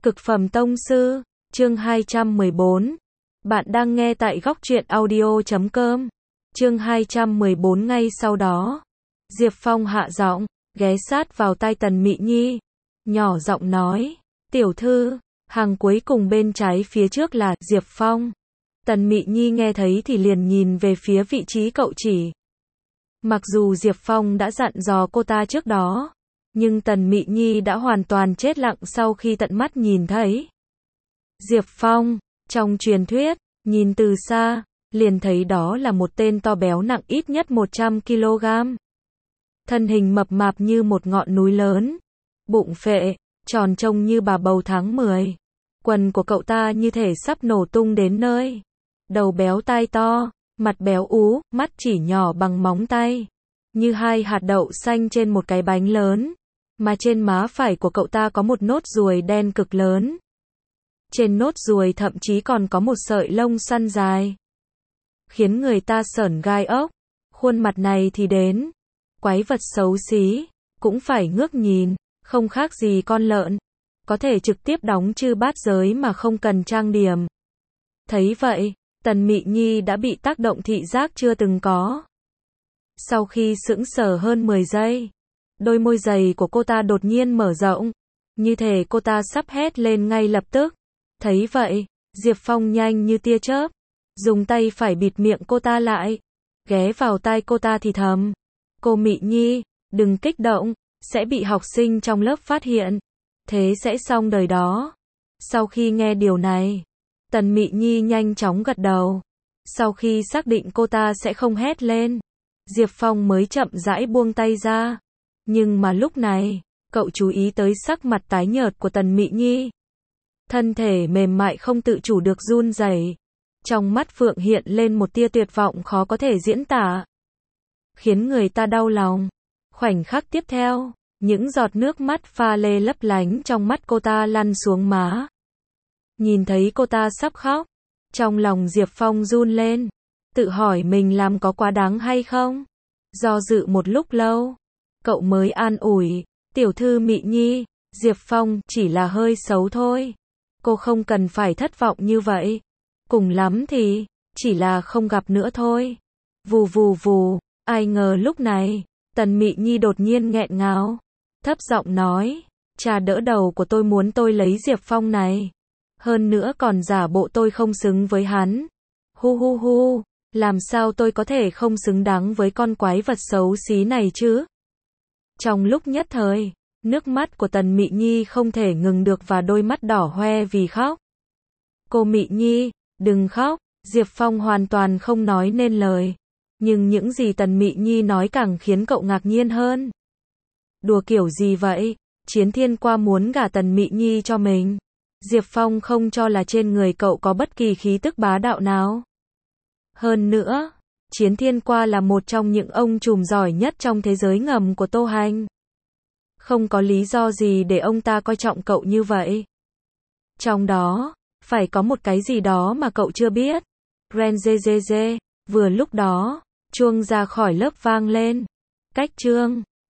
Cực phẩm tông sư, chương 214. Bạn đang nghe tại góc truyện audio.com. Chương 214. Ngay sau đó, Diệp Phong hạ giọng, ghé sát vào tai Tần Mị Nhi, nhỏ giọng nói, tiểu thư, hàng cuối cùng bên trái phía trước là Diệp Phong. Tần Mị Nhi nghe thấy thì liền nhìn về phía vị trí cậu chỉ. Mặc dù Diệp Phong đã dặn dò cô ta trước đó, nhưng Tần Mị Nhi đã hoàn toàn chết lặng sau khi tận mắt nhìn thấy. Diệp Phong, trong truyền thuyết, nhìn từ xa, liền thấy đó là một tên to béo nặng ít nhất 100 kg. Thân hình mập mạp như một ngọn núi lớn, bụng phệ, tròn trông như bà bầu tháng 10. Quần của cậu ta như thể sắp nổ tung đến nơi. Đầu béo tai to, mặt béo ú, mắt chỉ nhỏ bằng móng tay, như hai hạt đậu xanh trên một cái bánh lớn. Mà trên má phải của cậu ta có một nốt ruồi đen cực lớn. Trên nốt ruồi thậm chí còn có một sợi lông săn dài, khiến người ta sởn gai ốc. Khuôn mặt này thì đến, quái vật xấu xí, cũng phải ngước nhìn, không khác gì con lợn, có thể trực tiếp đóng chư bát giới mà không cần trang điểm. Thấy vậy, Tần Mị Nhi đã bị tác động thị giác chưa từng có. Sau khi sững sờ hơn 10 giây, đôi môi dày của cô ta đột nhiên mở rộng, như thể cô ta sắp hét lên ngay lập tức. Thấy vậy, Diệp Phong nhanh như tia chớp, dùng tay phải bịt miệng cô ta lại, ghé vào tai cô ta thì thầm, cô Mị Nhi, đừng kích động, sẽ bị học sinh trong lớp phát hiện, thế sẽ xong đời đó. Sau khi nghe điều này, Tần Mị Nhi nhanh chóng gật đầu. Sau khi xác định cô ta sẽ không hét lên, Diệp Phong mới chậm rãi buông tay ra. Nhưng mà lúc này, cậu chú ý tới sắc mặt tái nhợt của Tần Mị Nhi. Thân thể mềm mại không tự chủ được run rẩy. Trong mắt Phượng hiện lên một tia tuyệt vọng khó có thể diễn tả, khiến người ta đau lòng. Khoảnh khắc tiếp theo, những giọt nước mắt pha lê lấp lánh trong mắt cô ta lăn xuống má. Nhìn thấy cô ta sắp khóc, trong lòng Diệp Phong run lên, tự hỏi mình làm có quá đáng hay không. Do dự một lúc lâu, cậu mới an ủi, tiểu thư Mị Nhi, Diệp Phong chỉ là hơi xấu thôi. Cô không cần phải thất vọng như vậy. Cùng lắm thì, chỉ là không gặp nữa thôi. Vù vù vù, ai ngờ lúc này, Tần Mị Nhi đột nhiên nghẹn ngào, thấp giọng nói, cha đỡ đầu của tôi muốn tôi lấy Diệp Phong này. Hơn nữa còn giả bộ tôi không xứng với hắn. Hu hu hu, làm sao tôi có thể không xứng đáng với con quái vật xấu xí này chứ? Trong lúc nhất thời, nước mắt của Tần Mị Nhi không thể ngừng được và đôi mắt đỏ hoe vì khóc. Cô Mị Nhi, đừng khóc. Diệp Phong hoàn toàn không nói nên lời. Nhưng những gì Tần Mị Nhi nói càng khiến cậu ngạc nhiên hơn. Đùa kiểu gì vậy? Chiến Thiên Qua muốn gả Tần Mị Nhi cho mình. Diệp Phong không cho là trên người cậu có bất kỳ khí tức bá đạo nào. Hơn nữa, Chiến Thiên Qua là một trong những ông trùm giỏi nhất trong thế giới ngầm của Tô Hành. Không có lý do gì để ông ta coi trọng cậu như vậy. Trong đó, phải có một cái gì đó mà cậu chưa biết. Ren dê dê dê. Vừa lúc đó, chuông ra khỏi lớp vang lên. Cách chương